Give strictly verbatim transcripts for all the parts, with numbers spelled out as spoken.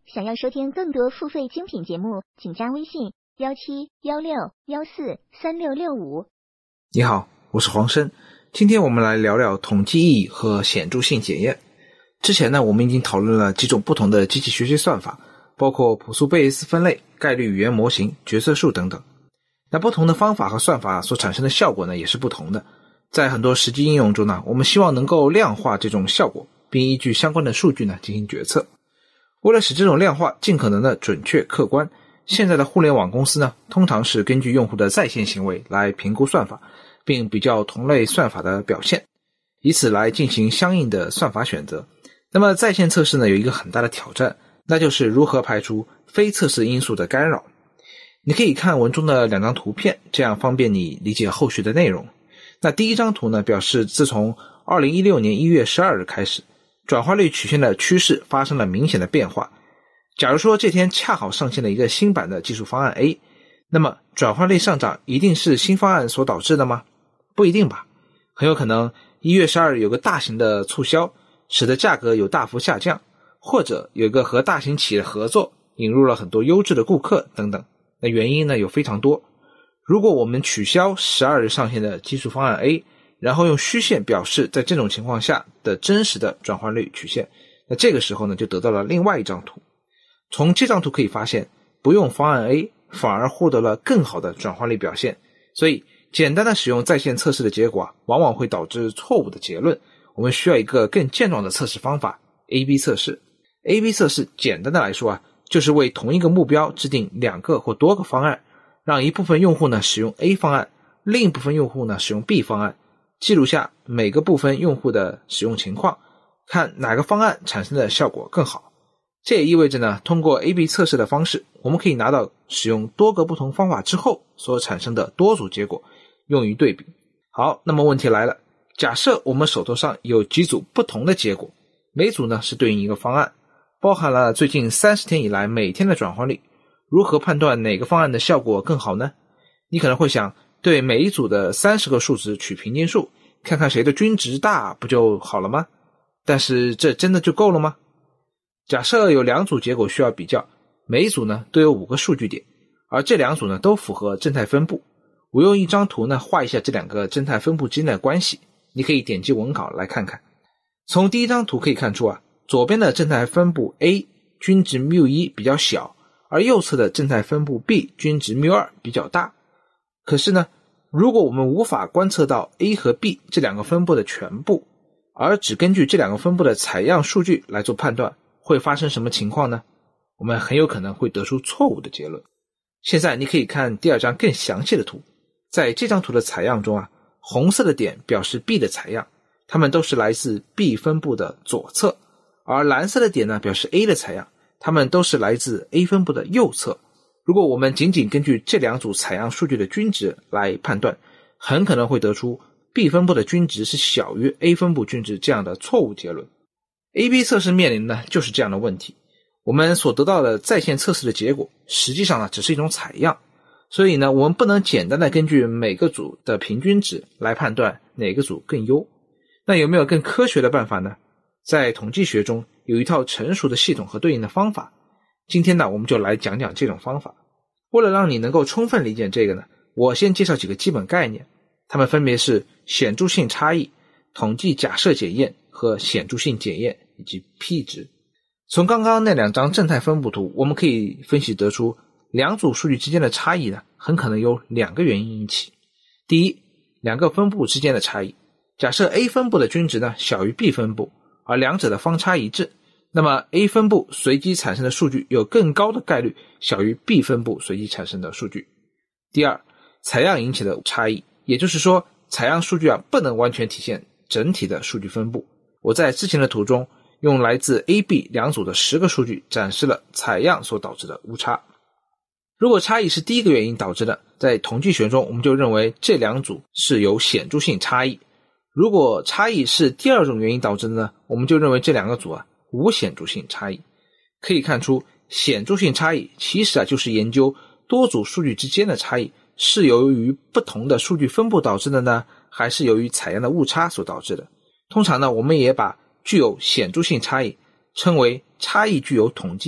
想要收听更多付费精品节目，请加微信一七一六一四三六六五。 你好，我是黄生，今天我们来聊聊统计意义和显著性检验。之前呢，我们已经讨论了几种不同的机器学习算法，包括朴素贝叶斯分类、概率语言模型、决策树等等。那不同的方法和算法所产生的效果呢，也是不同的。在很多实际应用中呢，我们希望能够量化这种效果，并依据相关的数据呢进行决策。为了使这种量化尽可能的准确客观，现在的互联网公司呢，通常是根据用户的在线行为来评估算法，并比较同类算法的表现，以此来进行相应的算法选择。那么在线测试呢，有一个很大的挑战，那就是如何排除非测试因素的干扰。你可以看文中的两张图片，这样方便你理解后续的内容。那第一张图呢，表示自从二零一六年一月十二日开始，转化率曲线的趋势发生了明显的变化。假如说这天恰好上线了一个新版的技术方案 A， 那么转化率上涨一定是新方案所导致的吗？不一定吧，很有可能一月十二日有个大型的促销，使得价格有大幅下降，或者有一个和大型企业的合作，引入了很多优质的顾客等等。那原因呢有非常多。如果我们取消十二日上线的技术方案 A， 然后用虚线表示在这种情况下的真实的转换率曲线，那这个时候呢就得到了另外一张图。从这张图可以发现，不用方案 A 反而获得了更好的转换率表现。所以简单的使用在线测试的结果啊，往往会导致错误的结论。我们需要一个更健壮的测试方法 A B 测试。 A B 测试简单的来说啊，就是为同一个目标制定两个或多个方案，让一部分用户呢使用 A 方案，另一部分用户呢使用 B 方案，记录下每个部分用户的使用情况，看哪个方案产生的效果更好。这也意味着呢，通过 A B 测试的方式，我们可以拿到使用多个不同方法之后所产生的多组结果，用于对比。好，那么问题来了，假设我们手头上有几组不同的结果，每组呢是对应一个方案，包含了最近三十天以来每天的转换率，如何判断哪个方案的效果更好呢？你可能会想，对每一组的三十个数值取平均数，看看谁的均值大不就好了吗？但是这真的就够了吗？假设有两组结果需要比较，每一组呢都有五个数据点，而这两组呢都符合正态分布。我用一张图呢画一下这两个正态分布之间的关系，你可以点击文稿来看看。从第一张图可以看出啊，左边的正态分布 A 均值 μ 一 比较小，而右侧的正态分布 B 均值 μ 二 比较大。可是呢，如果我们无法观测到 A 和 B 这两个分布的全部，而只根据这两个分布的采样数据来做判断，会发生什么情况呢？我们很有可能会得出错误的结论。现在你可以看第二张更详细的图，在这张图的采样中啊，红色的点表示 B 的采样，它们都是来自 B 分布的左侧，而蓝色的点呢表示 A 的采样，它们都是来自 A 分布的右侧。如果我们仅仅根据这两组采样数据的均值来判断，很可能会得出 B 分布的均值是小于 A 分布均值这样的错误结论。A B 测试面临的就是这样的问题。我们所得到的在线测试的结果，实际上呢只是一种采样，所以呢我们不能简单的根据每个组的平均值来判断哪个组更优。那有没有更科学的办法呢？在统计学中有一套成熟的系统和对应的方法，今天呢我们就来讲讲这种方法。为了让你能够充分理解这个呢，我先介绍几个基本概念，它们分别是显著性差异、统计假设检验和显著性检验以及 P 值。从刚刚那两张正态分布图，我们可以分析得出两组数据之间的差异呢，很可能有两个原因引起。第一，两个分布之间的差异。假设 A 分布的均值呢小于 B 分布，而两者的方差一致，那么 A 分布随机产生的数据有更高的概率小于 B 分布随机产生的数据。第二，采样引起的差异，也就是说采样数据啊不能完全体现整体的数据分布。我在之前的图中用来自 A、B 两组的十个数据展示了采样所导致的误差。如果差异是第一个原因导致的，在统计学中我们就认为这两组是有显著性差异。如果差异是第二种原因导致的呢，我们就认为这两个组啊无显著性差异。可以看出，显著性差异其实啊就是研究多组数据之间的差异是由于不同的数据分布导致的呢，还是由于采样的误差所导致的。通常呢，我们也把具有显著性差异称为差异具有统计意义或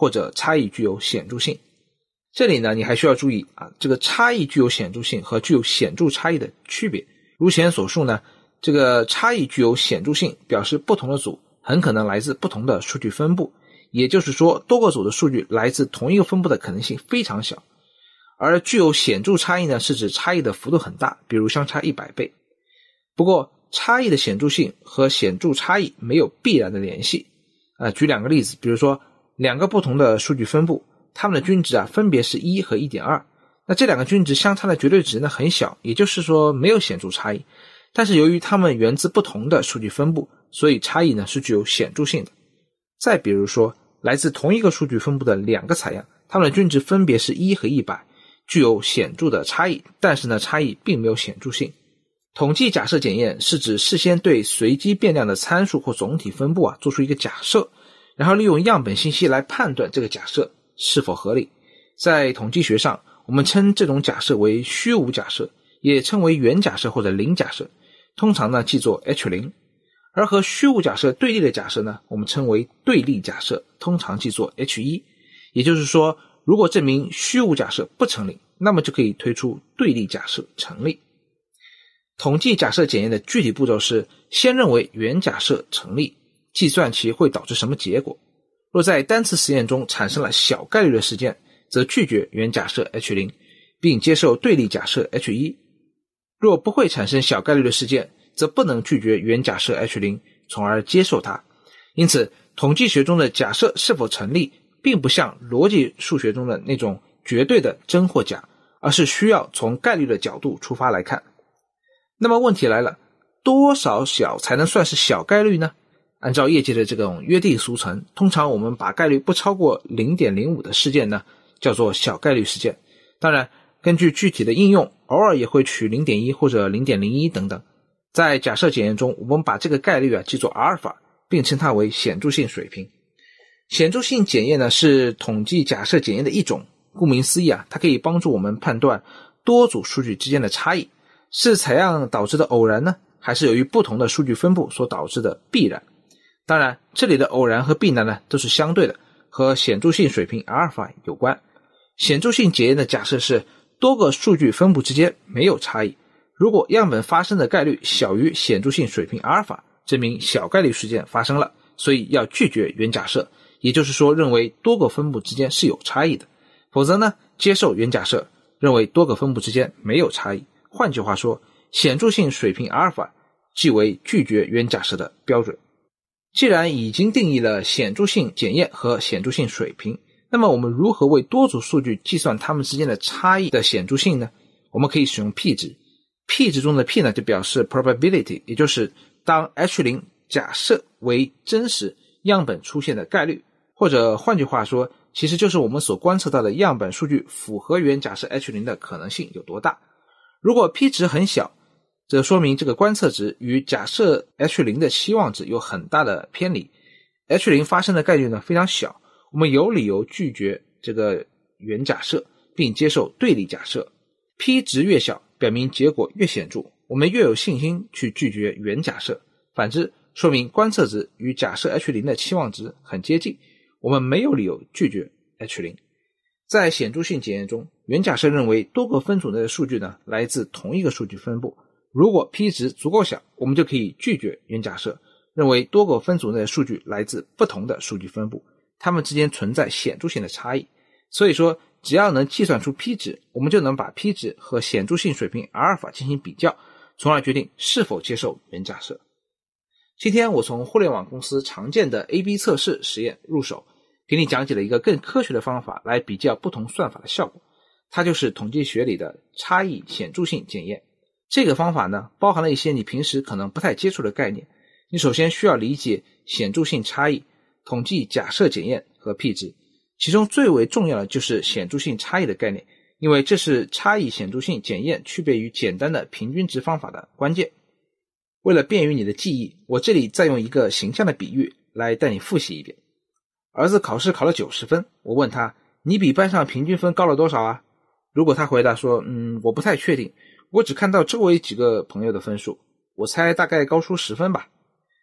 或者差异具有显著性。这里呢，你还需要注意啊，这个差异具有显著性和具有显著差异的区别。如前所述呢，这个差异具有显著性表示不同的组很可能来自不同的数据分布，也就是说多个组的数据来自同一个分布的可能性非常小。而具有显著差异呢，是指差异的幅度很大，比如相差一百倍。不过差异的显著性和显著差异没有必然的联系。呃，举两个例子，比如说两个不同的数据分布，它们的均值啊分别是一和 一点二， 那这两个均值相差的绝对值呢很小，也就是说没有显著差异。但是由于它们源自不同的数据分布，所以差异呢是具有显著性的。再比如说来自同一个数据分布的两个采样，它们的均值分别是一和一百，具有显著的差异，但是呢差异并没有显著性。统计假设检验是指事先对随机变量的参数或总体分布啊做出一个假设，然后利用样本信息来判断这个假设是否合理。在统计学上，我们称这种假设为虚无假设，也称为原假设或者零假设，通常呢记作 H 零。 而和虚无假设对立的假设呢，我们称为对立假设，通常记作 H 一。 也就是说，如果证明虚无假设不成立，那么就可以推出对立假设成立。统计假设检验的具体步骤是先认为原假设成立，计算其会导致什么结果。若在单次实验中产生了小概率的事件，则拒绝原假设 H 零， 并接受对立假设 H 一。 若不会产生小概率的事件，则不能拒绝原假设 H 零， 从而接受它。因此统计学中的假设是否成立并不像逻辑数学中的那种绝对的真或假，而是需要从概率的角度出发来看。那么问题来了，多少小才能算是小概率呢？按照业界的这种约定俗成，通常我们把概率不超过 零点零五 的事件呢叫做小概率事件。当然根据具体的应用，偶尔也会取 零点一 或者 零点零一 等等。在假设检验中，我们把这个概率啊记作阿尔法，并称它为显著性水平。显著性检验呢是统计假设检验的一种，顾名思义啊，它可以帮助我们判断多组数据之间的差异是采样导致的偶然呢，还是由于不同的数据分布所导致的必然。当然这里的偶然和必然呢都是相对的，和显著性水平阿尔法有关。显著性检验的假设是多个数据分布之间没有差异，如果样本发生的概率小于显著性水平阿尔法，证明小概率事件发生了，所以要拒绝原假设，也就是说认为多个分布之间是有差异的。否则呢，接受原假设，认为多个分布之间没有差异。换句话说，显著性水平阿尔法即为拒绝原假设的标准。既然已经定义了显著性检验和显著性水平，那么我们如何为多组数据计算它们之间的差异的显著性呢？我们可以使用 P 值。P 值中的 P 呢就表示 probability， 也就是当 H 零 假设为真实样本出现的概率，或者换句话说，其实就是我们所观测到的样本数据符合原假设 H 零 的可能性有多大。如果 P 值很小，这说明这个观测值与假设 H 零 的期望值有很大的偏离， H 零 发生的概率呢非常小，我们有理由拒绝这个原假设，并接受对立假设。 P 值越小，表明结果越显著，我们越有信心去拒绝原假设。反之，说明观测值与假设 H 零 的期望值很接近，我们没有理由拒绝 H 零。在显著性检验中，原假设认为多个分组内的数据呢来自同一个数据分布，如果 P 值足够小，我们就可以拒绝原假设，认为多个分组内的数据来自不同的数据分布，它们之间存在显著性的差异。所以说只要能计算出 P 值，我们就能把 P 值和显著性水平阿尔法进行比较，从而决定是否接受原假设。今天我从互联网公司常见的 A B 测试实验入手，给你讲解了一个更科学的方法来比较不同算法的效果，它就是统计学里的差异显著性检验。这个方法呢，包含了一些你平时可能不太接触的概念。你首先需要理解显著性差异、统计假设检验和 P 值，其中最为重要的就是显著性差异的概念，因为这是差异显著性检验区别于简单的平均值方法的关键。为了便于你的记忆，我这里再用一个形象的比喻来带你复习一遍。儿子考试考了九十分，我问他，你比班上平均分高了多少啊？如果他回答说，嗯，我不太确定，我只看到周围几个朋友的分数，我猜大概高出十分吧。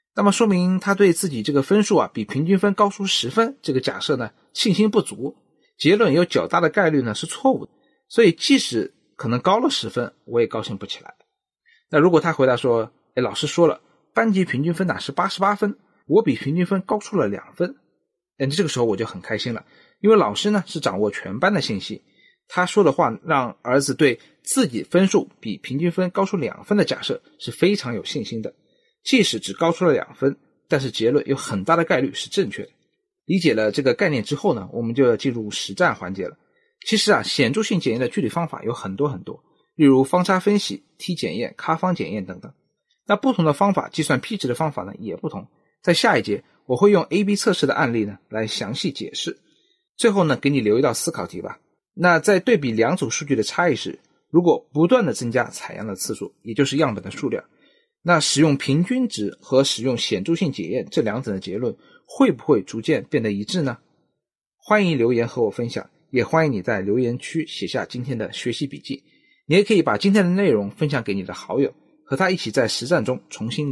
那么说明他对自己这个分数啊比平均分高出十分这个假设呢信心不足，结论有较大的概率呢是错误的，所以即使可能高了十分我也高兴不起来。那如果他回答说，哎，老师说了班级平均分呢是八十八分，我比平均分高出了两分，哎，这个时候我就很开心了，因为老师呢是掌握全班的信息，他说的话让儿子对自己分数比平均分高出两分的假设是非常有信心的，即使只高出了两分，但是结论有很大的概率是正确的。理解了这个概念之后呢，我们就要进入实战环节了。其实啊，显著性检验的具体方法有很多很多，例如方差分析、T 检验、卡方检验等等。那不同的方法计算 P 值的方法呢也不同，在下一节我会用 A B 测试的案例呢来详细解释。最后呢，给你留一道思考题吧。那在对比两组数据的差异时，如果不断的增加采样的次数，也就是样本的数量，那使用平均值和使用显著性检验这两者的结论会不会逐渐变得一致呢？欢迎留言和我分享，也欢迎你在留言区写下今天的学习笔记。你也可以把今天的内容分享给你的好友，和他一起在实战中重新